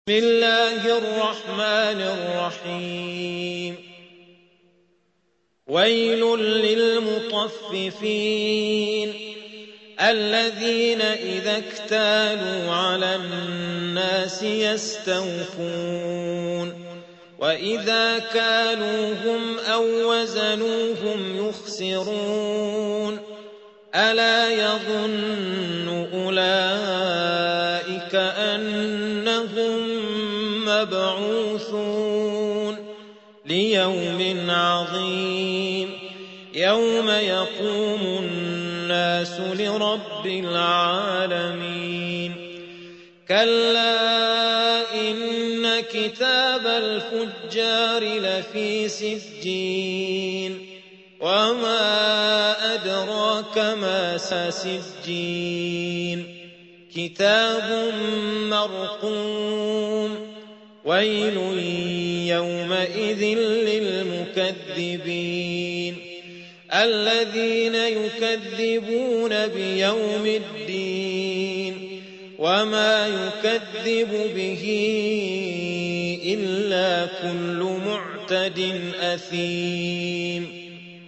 بسم الله الرحمن الرحيم ويل للمطففين الذين إذا اكتالوا على الناس يستوفون وإذا كالوهم أو وزنوهم يخسرون ألا يظن أولئك أنهم مبعوثون ليوم عظيم يوم يقوم الناس لرب العالمين كلا إن كتاب الفجار لفي سجين وما أدراك ما سجين كتاب مرقوم ويل يومئذ للمكذبين الذين يكذبون بيوم الدين وما يكذب به إلا كل معتد أثيم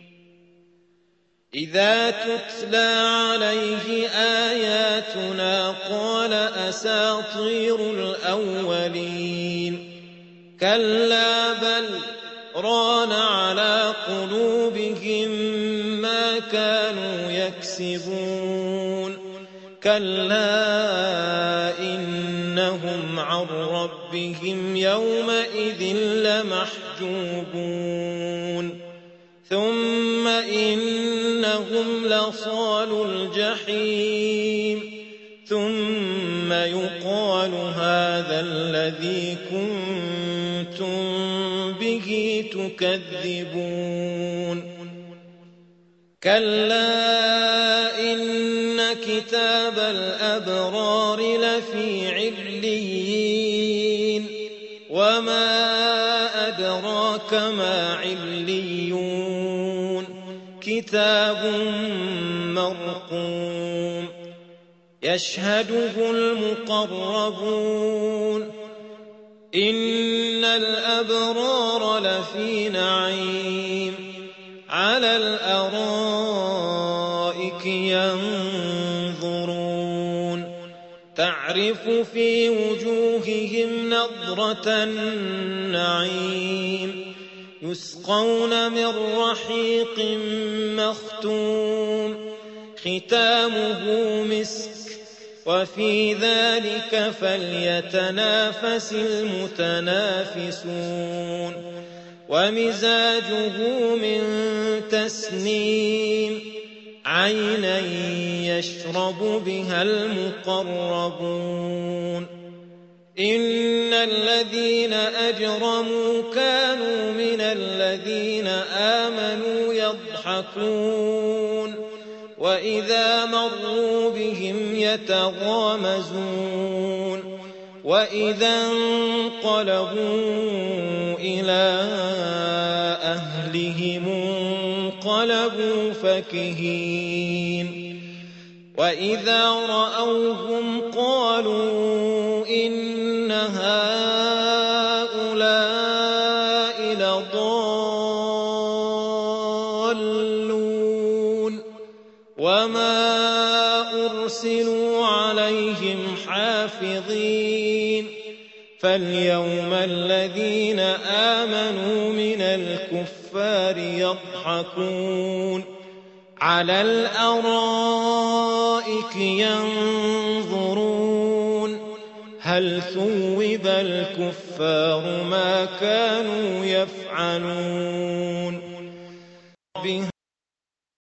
إذا تتلى عليه آياتنا قال أساطير الأولين كلا بل ران على قلوبهم ما كانوا يكسبون كلا إنهم عن ربهم يومئذ لمحجوبون ثم إنهم لصالوا الجحيم ثم يقال هذا الذي كنتم به تكذبون كلا إن كتاب الأبرار لفي عليين وما أدراك ما عليون كتاب مرقوم يشهده المقربون إن الأبرار لفي نعيم على الأرائك ينظرون تعرف في وجوههم نضرة النعيم يسقون من رحيق مختوم ختامه مسك وفي ذلك فليتنافس المتنافسون ومزاجه من تسنيم عينا يشرب بها المقربون إن الذين أجرموا كانوا من الذين آمنوا يضحكون وإذا مروا بهم يتغامزون وإذا انقلبوا إلى أهلهم انقلبوا فكهين وإذا رأوهم قالوا إن هؤلاء لضالون وما أرسلوا عليهم حافظين فاليوم الذين آمنوا من الكفار يضحكون على الأرائك ينظرون هل ثوب الكفار ما كانوا يفعلون